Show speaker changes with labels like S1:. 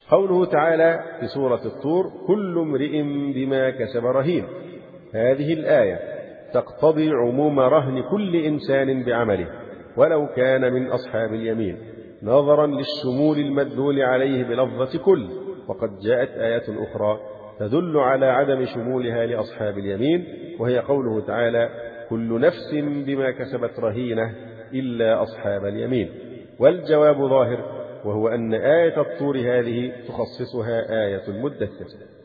S1: قوله تعالى في سورة الطور: كل امرئ بما كسب رهين. هذه الآية تقتضي عموم رهن كل إنسان بعمله ولو كان من أصحاب اليمين، نظرا للشمول المدلول عليه بلفظة كل. وقد جاءت آيات أخرى تدل على عدم شمولها لأصحاب اليمين، وهي قوله تعالى: كل نفس بما كسبت رهينة إلا أصحاب اليمين. والجواب ظاهر، وهو أن آية الطور هذه تخصصها آية المدثر.